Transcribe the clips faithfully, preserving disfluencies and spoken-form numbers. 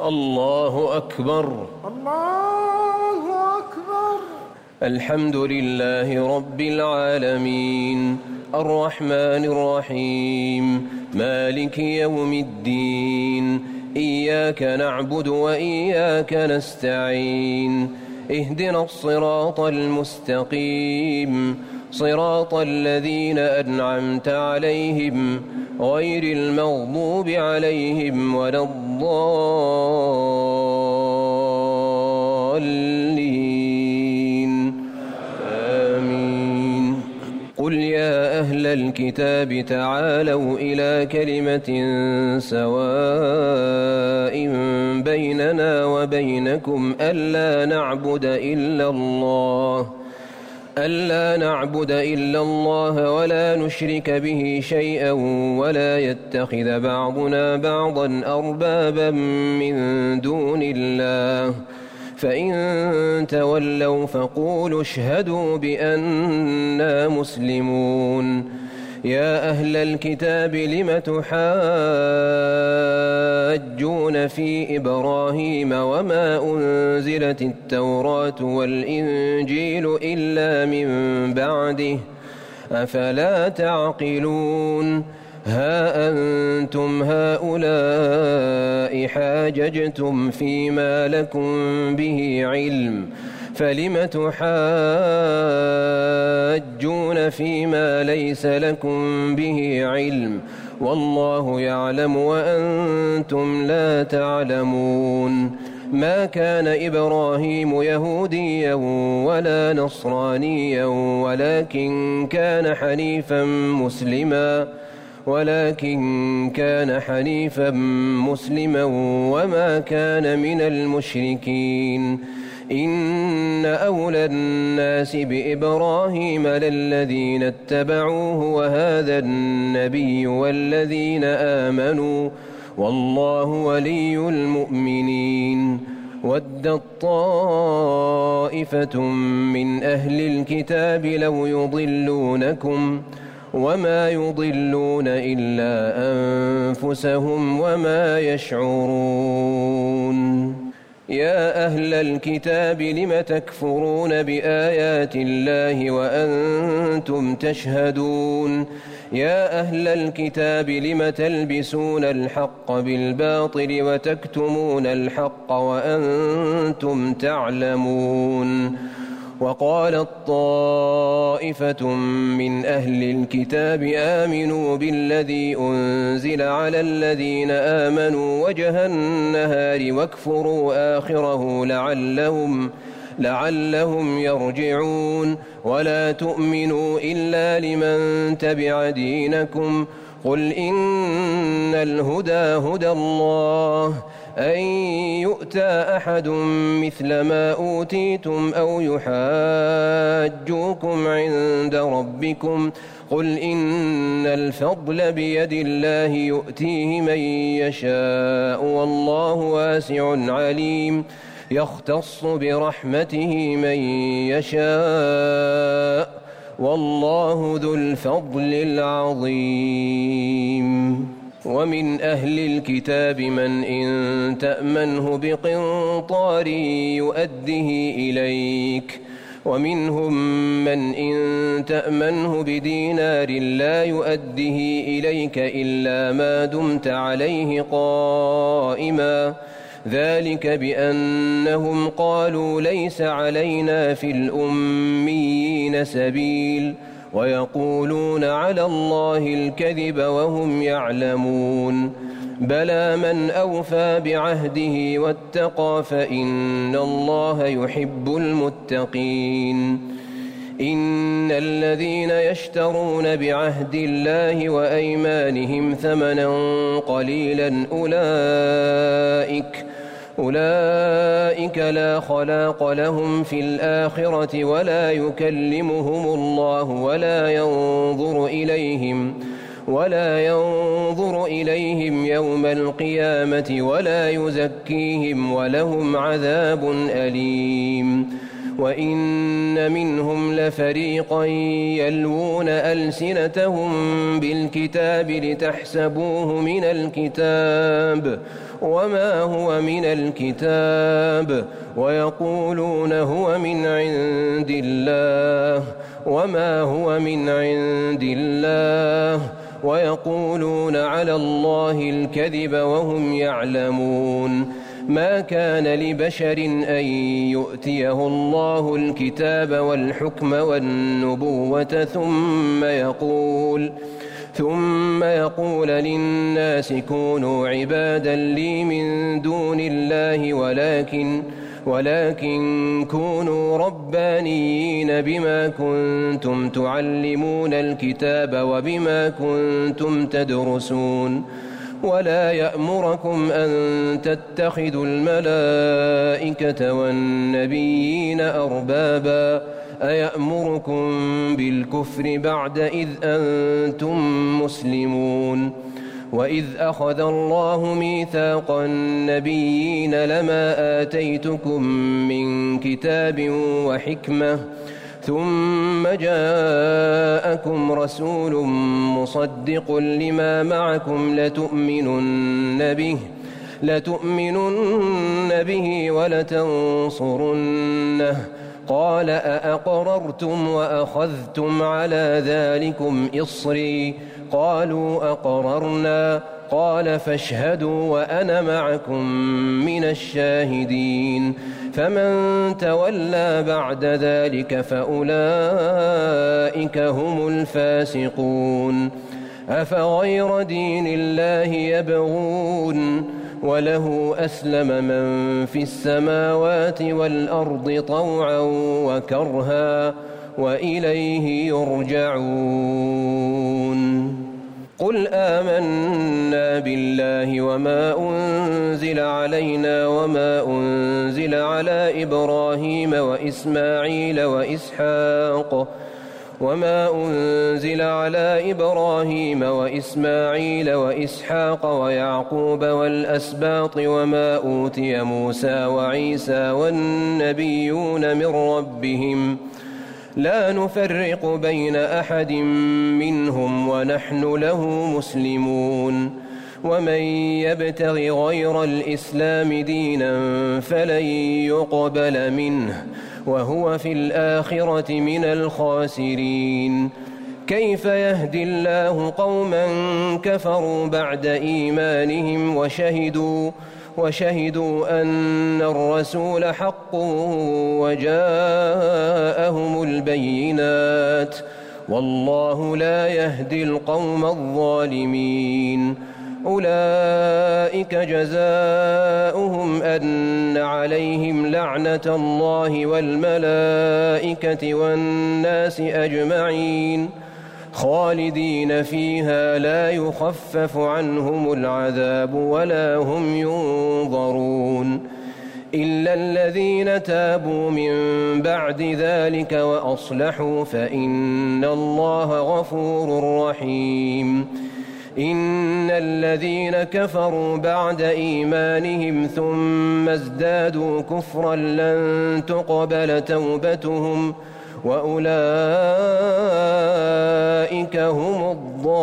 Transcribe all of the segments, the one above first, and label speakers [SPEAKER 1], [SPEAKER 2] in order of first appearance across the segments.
[SPEAKER 1] الله أكبر.
[SPEAKER 2] الله أكبر.
[SPEAKER 1] الحمد لله رب العالمين الرحمن الرحيم مالك يوم الدين إياك نعبد وإياك نستعين اهدنا الصراط المستقيم صراط الذين أنعمت عليهم غير المغضوب عليهم ولا الضالين آمين. قل يا أهل الكتاب تعالوا إلى كلمة سواء بيننا وبينكم ألا نعبد إلا الله ألا نعبد إلا الله ولا نشرك به شيئا ولا يتخذ بعضنا بعضا أربابا من دون الله فإن تولوا فقولوا اشهدوا بأننا مسلمون. يا أهل الكتاب لم تحاجون في إبراهيم وما أنزلت التوراة والإنجيل إلا من بعده أفلا تعقلون. ها أنتم هؤلاء حاججتم فيما لكم به علم فلم تحاجون فيما ليس لكم به علم والله يعلم وأنتم لا تعلمون. ما كان إبراهيم يهوديا ولا نصرانيا ولكن كان حنيفا مسلما ولكن كان حنيفا مسلما وما كان من المشركين. إن أولى الناس بإبراهيم للذين اتبعوه وهذا النبي والذين آمنوا والله ولي المؤمنين. ودت طائفة من أهل الكتاب لو يضلونكم وما يضلون إلا أنفسهم وما يشعرون. يا أهل الكتاب لم تكفرون بآيات الله وأنتم تشهدون. يا أهل الكتاب لم تلبسون الحق بالباطل وتكتمون الحق وأنتم تعلمون. وقالت طائفة من أهل الكتاب آمنوا بالذي أنزل على الذين آمنوا وجه النهار واكفروا آخره لعلهم, لعلهم يرجعون. ولا تؤمنوا إلا لمن تبع دينكم قل إن الهدى هدى الله أن يؤتى أحد مثل ما أوتيتم أو يحاجوكم عند ربكم قل إن الفضل بيد الله يؤتيه من يشاء والله واسع عليم. يختص برحمته من يشاء والله ذو الفضل العظيم. ومن أهل الكتاب من إن تأمنه بقنطار يؤده إليك ومنهم من إن تأمنه بدينار لا يؤده إليك إلا ما دمت عليه قائما ذلك بأنهم قالوا ليس علينا في الأميين سبيل ويقولون على الله الكذب وهم يعلمون. بلى من أوفى بعهده واتقى فإن الله يحب المتقين. إن الذين يشترون بعهد الله وأيمانهم ثمنا قليلا أولئك أولئك لا خلاق لهم في الآخرة ولا يكلمهم الله ولا ينظر إليهم ولا ينظر إليهم يوم القيامة ولا يزكيهم ولهم عذاب أليم. وإن منهم لفريقا يلوون ألسنتهم بالكتاب لتحسبوه من الكتاب وما هو من الكتاب ويقولون هو من عند الله وما هو من عند الله ويقولون على الله الكذب وهم يعلمون. ما كان لبشر أن يؤتيه الله الكتاب والحكم والنبوة ثم يقول ثم يقول للناس كونوا عبادا لي من دون الله ولكن ولكن كونوا ربانيين بما كنتم تعلمون الكتاب وبما كنتم تدرسون. ولا يأمركم أن تتخذوا الملائكة والنبيين أربابا أيأمركم بالكفر بعد إذ أنتم مسلمون. وإذ أخذ الله ميثاق النبيين لما آتيتكم من كتاب وحكمة ثم جاءكم رسول مصدق لما معكم لتؤمنن به لتؤمنن به ولتنصرنه قال أأقررتم وأخذتم على ذلكم إصري قالوا أقررنا قال فاشهدوا وأنا معكم من الشاهدين. فمن تولى بعد ذلك فأولئك هم الفاسقون. أفغير دين الله يبغون وله أسلم من في السماوات والأرض طوعا وكرها وإليه يرجعون. قل آمنا بالله وما أنزل علينا وما أنزل على إبراهيم وإسماعيل وإسحاق وما أنزل على إبراهيم وإسماعيل وإسحاق ويعقوب والأسباط وما أوتي موسى وعيسى والنبيون من ربهم لا نفرق بين أحد منهم ونحن له مسلمون. ومن يبتغ غير الإسلام دينا فلن يقبل منه وهو في الآخرة من الخاسرين. كيف يهدي الله قوما كفروا بعد إيمانهم وشهدوا وشهدوا أن الرسول حق وجاءهم البينات والله لا يهدي القوم الظالمين. أولئك جزاؤهم أن عليهم لعنة الله والملائكة والناس أجمعين خالدين فيها لا يخفف عنهم العذاب ولا هم ينظرون إلا الذين تابوا من بعد ذلك وأصلحوا فإن الله غفور رحيم. إن الذين كفروا بعد إيمانهم ثم ازدادوا كفرا لن تقبل توبتهم وأولئك هم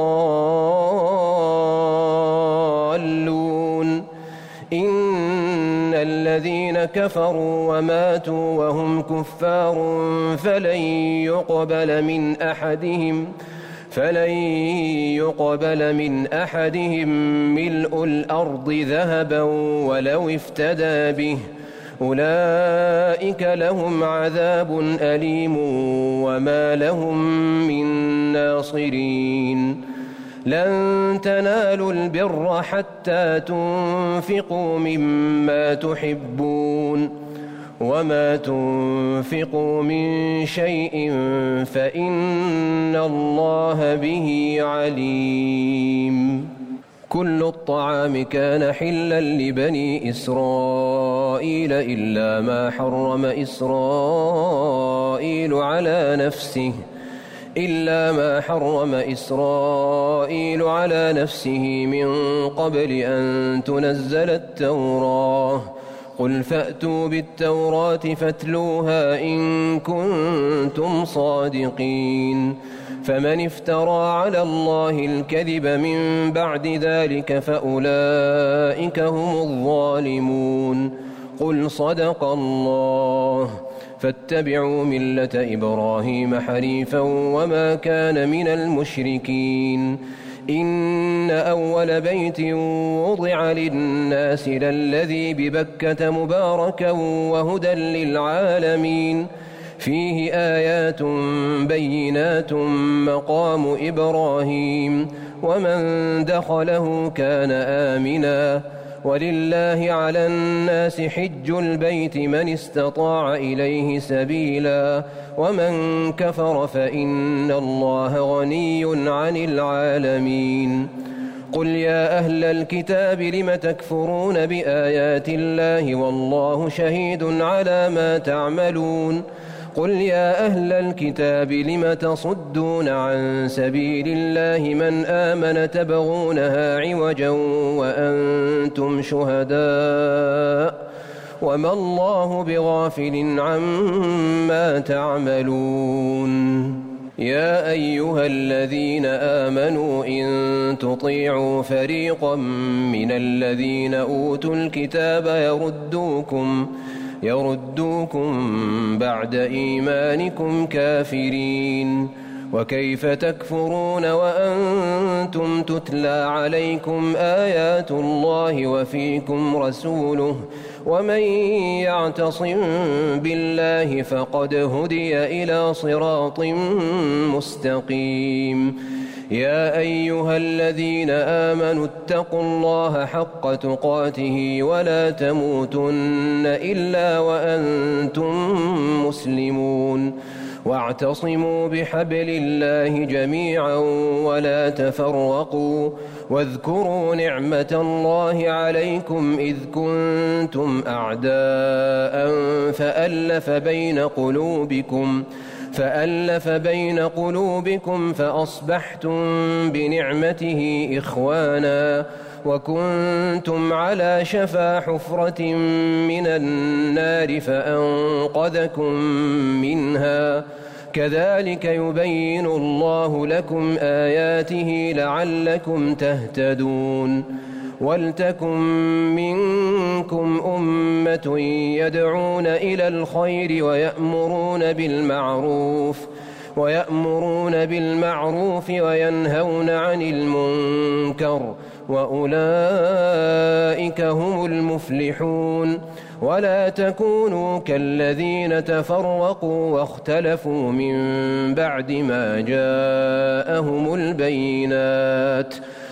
[SPEAKER 1] الضالون. إن الذين كفروا وماتوا وهم كفار فلن يقبل من أحدهم فلن يقبل من أحدهم ملء الأرض ذهبا ولو افتدى به أولئك لهم عذاب أليم وما لهم من ناصرين. لن تنالوا البر حتى تنفقوا مما تحبون وما تنفقوا من شيء فإن الله به عليم. كل الطعام كان حلا لبني إسرائيل إلا ما حرم إسرائيل على نفسه إلا ما حرم إسرائيل على نفسه من قبل أن تنزل التوراة قل فأتوا بالتوراة فاتلوها إن كنتم صادقين فمن افترى على الله الكذب من بعد ذلك فأولئك هم الظالمون قل صدق الله فاتبعوا ملة إبراهيم حنيفا وما كان من المشركين إن أول بيت وضع للناس للذي ببكة مباركا وهدى للعالمين فيه آيات بينات مقام إبراهيم ومن دخله كان آمنا ولله على الناس حج البيت من استطاع إليه سبيلا ومن كفر فإن الله غني عن العالمين قل يا أهل الكتاب لم تكفرون بآيات الله والله شهيد على ما تعملون قل يا أهل الكتاب لم تصدون عن سبيل الله من آمن تبغونها عوجا وأنتم شهداء وما الله بغافل عما تعملون يا أيها الذين آمنوا إن تطيعوا فريقا من الذين أوتوا الكتاب يردوكم يردوكم بعد إيمانكم كافرين وكيف تكفرون وأنتم تتلى عليكم آيات الله وفيكم رسوله ومن يعتصم بالله فقد هدي إلى صراط مستقيم يا أيها الذين آمنوا اتقوا الله حق تقاته ولا تموتن إلا وأنتم مسلمون واعتصموا بحبل الله جميعا ولا تفرقوا واذكروا نعمة الله عليكم إذ كنتم أعداء فألف بين قلوبكم فألف بين قلوبكم فأصبحتم بنعمته إخوانا وكنتم على شفا حفرة من النار فأنقذكم منها كذلك يبين الله لكم آياته لعلكم تهتدون ولتكن منكم أمة يدعون إلى الخير ويأمرون بالمعروف ويأمرون بالمعروف وينهون عن المنكر وأولئك هم المفلحون ولا تكونوا كالذين تفرقوا واختلفوا من بعد ما جاءهم البينات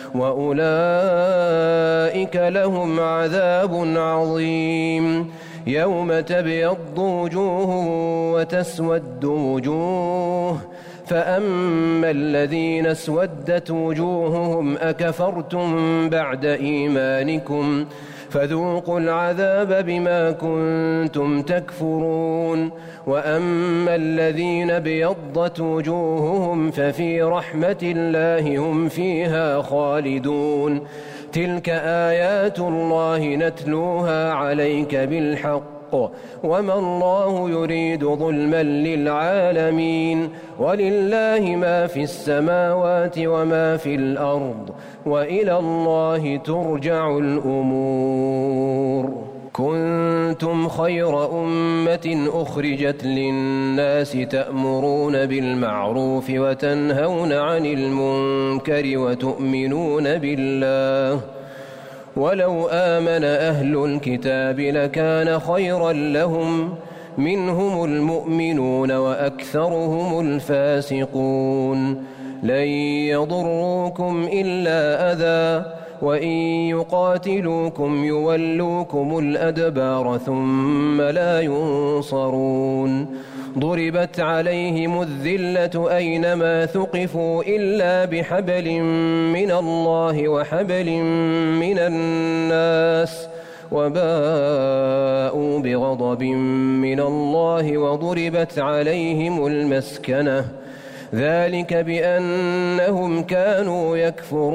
[SPEAKER 1] وأولئك لهم عذاب عظيم يوم تبيض وجوه وتسود وجوه فأما الذين اسودت وجوههم أكفرتم بعد إيمانكم فذوقوا العذاب بما كنتم تكفرون وأما الذين بيضت وجوههم ففي رحمة الله هم فيها خالدون تلك آيات الله نتلوها عليك بالحق وما الله يريد ظلما للعالمين ولله ما في السماوات وما في الأرض وإلى الله ترجع الأمور كنتم خير أمة أخرجت للناس تأمرون بالمعروف وتنهون عن المنكر وتؤمنون بالله ولو آمن أهل الكتاب لكان خيرا لهم منهم المؤمنون وأكثرهم الفاسقون لن يضروكم إلا أذى وإن يقاتلوكم يولوكم الأدبار ثم لا ينصرون ضربت عليهم الذلة أينما ثقفوا إلا بحبل من الله وحبل من الناس وباءوا بغضب من الله وضربت عليهم المسكنة ذلك بأنهم كانوا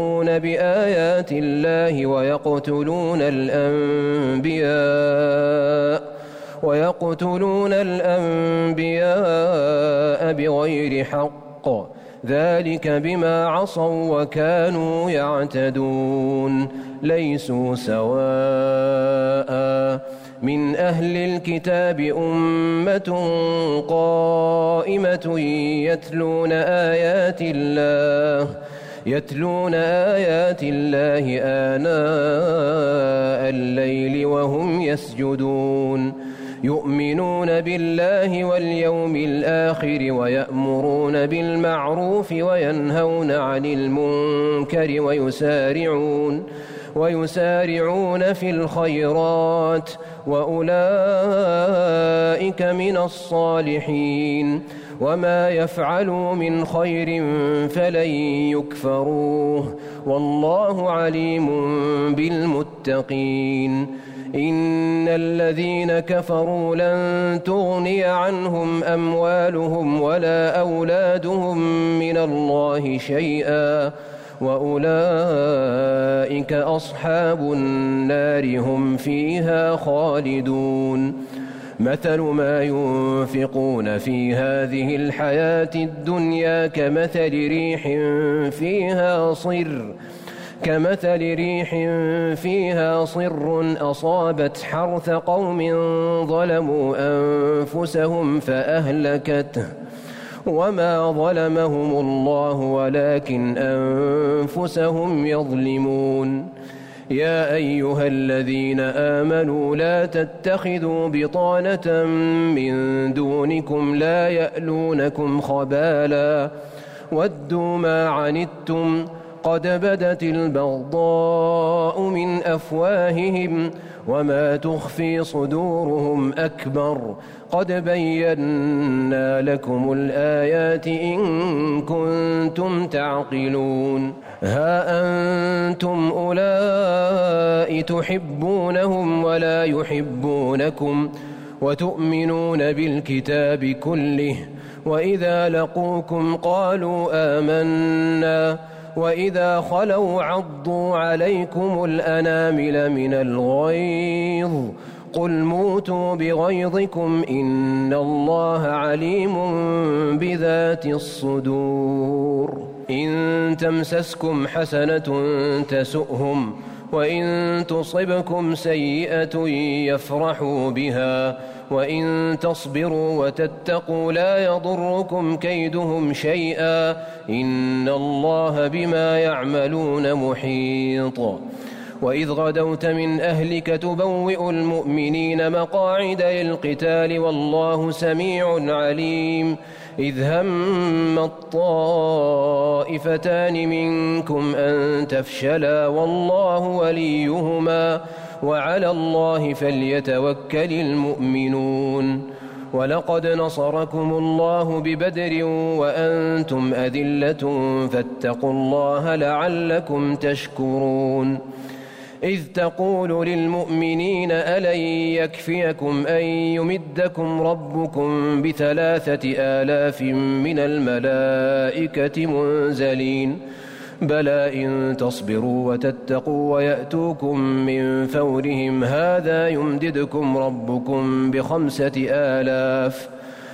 [SPEAKER 1] يكفرون بآيات الله ويقتلون الأنبياء ويقتلون الأنبياء بغير حق ذلك بما عصوا وكانوا يعتدون ليسوا سواء من أهل الكتاب أمة قائمة يتلون آيات الله يتلون آيات الله آناء الليل وهم يسجدون يؤمنون بالله واليوم الآخر ويأمرون بالمعروف وينهون عن المنكر ويسارعون ويسارعون في الخيرات وأولئك من الصالحين وما يفعلوا من خير فلن يكفروه والله عليم بالمتقين إن الذين كفروا لن تغني عنهم أموالهم ولا أولادهم من الله شيئا وأولئك أصحاب النار هم فيها خالدون مثل ما ينفقون في هذه الحياة الدنيا كمثل ريح فيها صر كمثل ريح فيها صر أصابت حرث قوم ظلموا أنفسهم فأهلكته وما ظلمهم الله ولكن أنفسهم يظلمون يا أيها الذين آمنوا لا تتخذوا بطانة من دونكم لا يألونكم خبالا ودوا ما عنتم قد بدت البغضاء من أفواههم وما تخفي صدورهم أكبر قد بينا لكم الآيات إن كنتم تعقلون ها أنتم أولئك تحبونهم ولا يحبونكم وتؤمنون بالكتاب كله وإذا لقوكم قالوا آمنا وإذا خلوا عضوا عليكم الأنامل من الغيظ قل موتوا بغيظكم إن الله عليم بذات الصدور إن تمسسكم حسنة تسؤهم وإن تصبكم سيئة يفرحوا بها وإن تصبروا وتتقوا لا يضركم كيدهم شيئا إن الله بما يعملون محيط وإذ غدوت من أهلك تبوئ المؤمنين مقاعد للقتال والله سميع عليم إذ هم الطائفتان منكم أن تفشلا والله وليهما وعلى الله فليتوكل المؤمنون ولقد نصركم الله ببدر وأنتم أذلة فاتقوا الله لعلكم تشكرون إذ تقول للمؤمنين ألن يكفيكم أن يمدكم ربكم بثلاثة آلاف من الملائكة منزلين بلى إن تصبروا وتتقوا ويأتوكم من فورهم هذا يمددكم ربكم بخمسة آلاف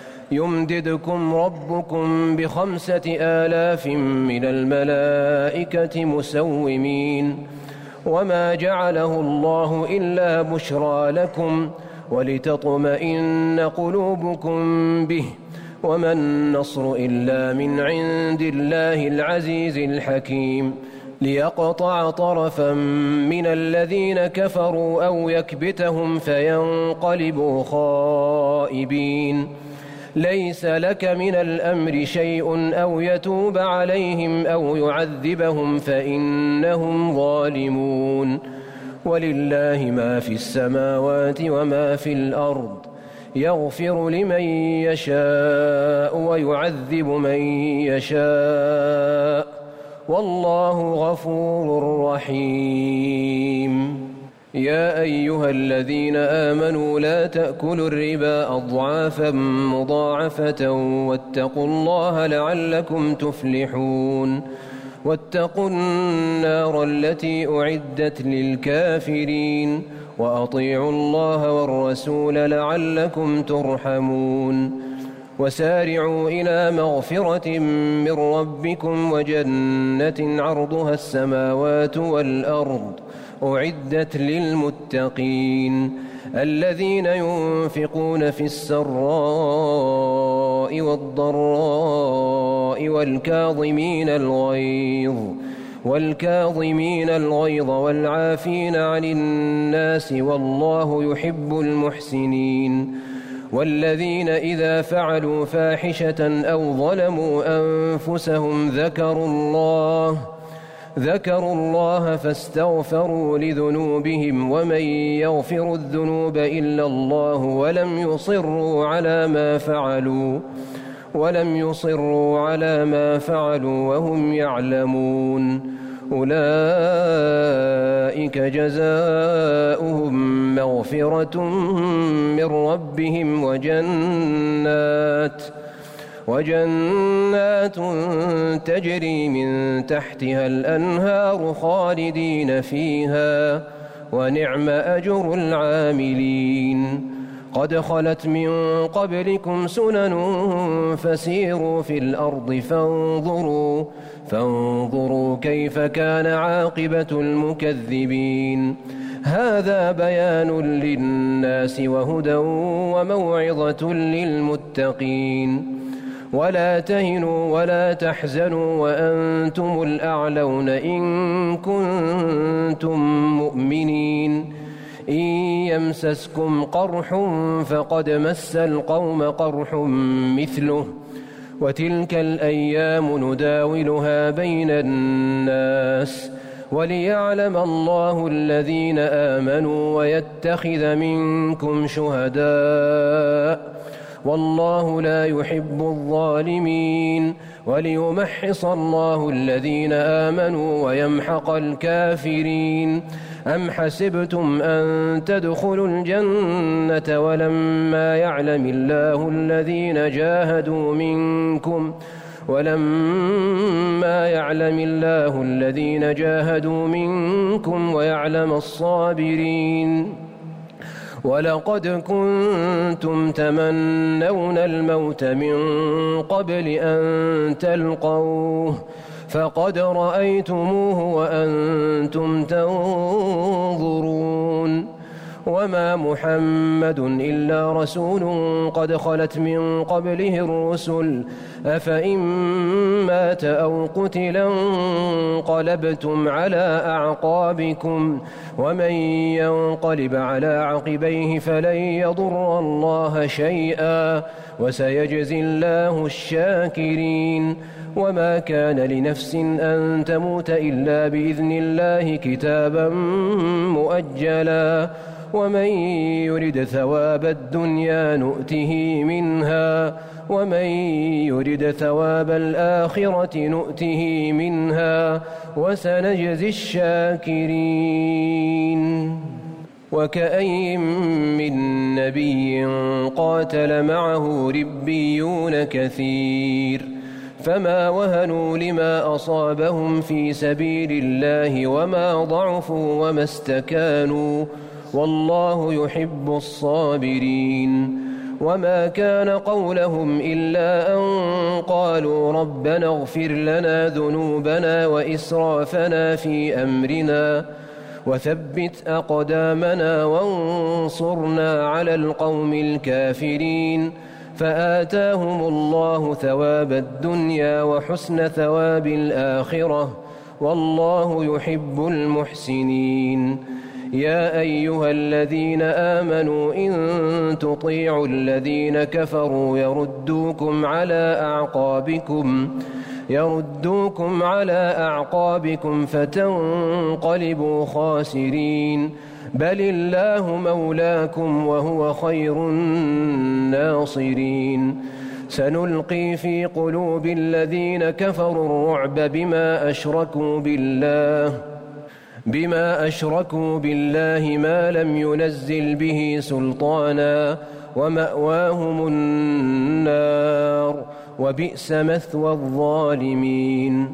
[SPEAKER 1] يمددكم ربكم بخمسة آلاف من الملائكة مسومين وما جعله الله إلا بشرى لكم ولتطمئن قلوبكم به وما النصر إلا من عند الله العزيز الحكيم ليقطع طرفا من الذين كفروا أو يكبتهم فينقلبوا خائبين ليس لك من الأمر شيء أو يتوب عليهم أو يعذبهم فإنهم ظالمون ولله ما في السماوات وما في الأرض يغفر لمن يشاء ويعذب من يشاء والله غفور رحيم يا أيها الذين آمنوا لا تأكلوا الربا أضعافا مضاعفة واتقوا الله لعلكم تفلحون واتقوا النار التي أعدت للكافرين وأطيعوا الله والرسول لعلكم ترحمون وسارعوا إلى مغفرة من ربكم وجنة عرضها السماوات والأرض أعدت للمتقين الذين ينفقون في السراء والضراء والكاظمين الغيظ والكاظمين الغيظ والعافين عن الناس والله يحب المحسنين والذين إذا فعلوا فاحشة أو ظلموا أنفسهم ذكروا الله ذكروا الله فاستغفروا لذنوبهم ومن يغفر الذنوب إلا الله ولم يصروا على ما فعلوا ولم يصروا على ما فعلوا وهم يعلمون أولئك جزاؤهم مغفرة من ربهم وجنات وجنات تجري من تحتها الأنهار خالدين فيها ونعم أجر العاملين قد خلت من قبلكم سنن فسيروا في الأرض فانظروا فانظروا كيف كان عاقبة المكذبين هذا بيان للناس وهدى وموعظة للمتقين ولا تهنوا ولا تحزنوا وأنتم الأعلون إن كنتم مؤمنين إن يمسسكم قرح فقد مس القوم قرح مثله وتلك الأيام نداولها بين الناس وليعلم الله الذين آمنوا ويتخذ منكم شهداء والله لا يحب الظالمين وليمحص الله الذين آمنوا ويمحق الكافرين أم حسبتم أن تدخلوا الجنة ولما يعلم الله الذين جاهدوا منكم ولما يعلم الله الذين جاهدوا منكم ويعلم الصابرين ولقد كنتم تمنون الموت من قبل أن تلقوه فقد رأيتموه وأنتم تنظرون وما محمد إلا رسول قد خلت من قبله الرسل أفإن مات أو قتلا انقلبتم على أعقابكم ومن ينقلب على عقبيه فلن يضر الله شيئا وسيجزي الله الشاكرين وما كان لنفس أن تموت إلا بإذن الله كتابا مؤجلا ومن يرد ثواب الدنيا نؤته منها ومن يرد ثواب الآخرة نؤته منها وسنجزي الشاكرين وكأي من نبي قاتل معه ربيون كثير فما وهنوا لما أصابهم في سبيل الله وما ضعفوا وما استكانوا والله يحب الصابرين وما كان قولهم إلا أن قالوا ربنا اغفر لنا ذنوبنا وإسرافنا في أمرنا وثبت أقدامنا وانصرنا على القوم الكافرين فآتاهم الله ثواب الدنيا وحسن ثواب الآخرة والله يحب المحسنين يا أيها الذين آمنوا إن تطيعوا الذين كفروا يردوكم على أعقابكم يردوكم على أعقابكم فتنقلبوا خاسرين بل الله مولاكم وهو خير الناصرين سنلقي في قلوب الذين كفروا الرعب بما أشركوا بالله بما أشركوا بالله ما لم ينزل به سلطانا ومأواهم النار وبئس مثوى الظالمين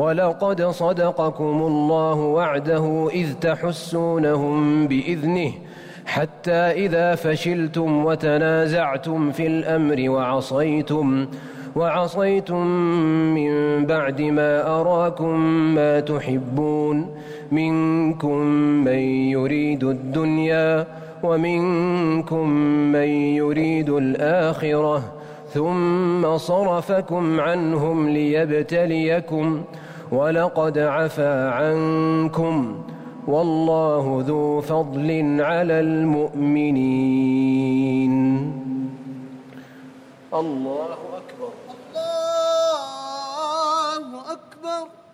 [SPEAKER 1] ولقد صدقكم الله وعده إذ تحسونهم بإذنه حتى إذا فشلتم وتنازعتم في الأمر وعصيتم وعصيتم من بعد ما أراكم ما تحبون منكم من يريد الدنيا ومنكم من يريد الآخرة ثم صرفكم عنهم ليبتليكم ولقد عفا عنكم والله ذو فضل على المؤمنين. الله أكبر.
[SPEAKER 2] الله أكبر.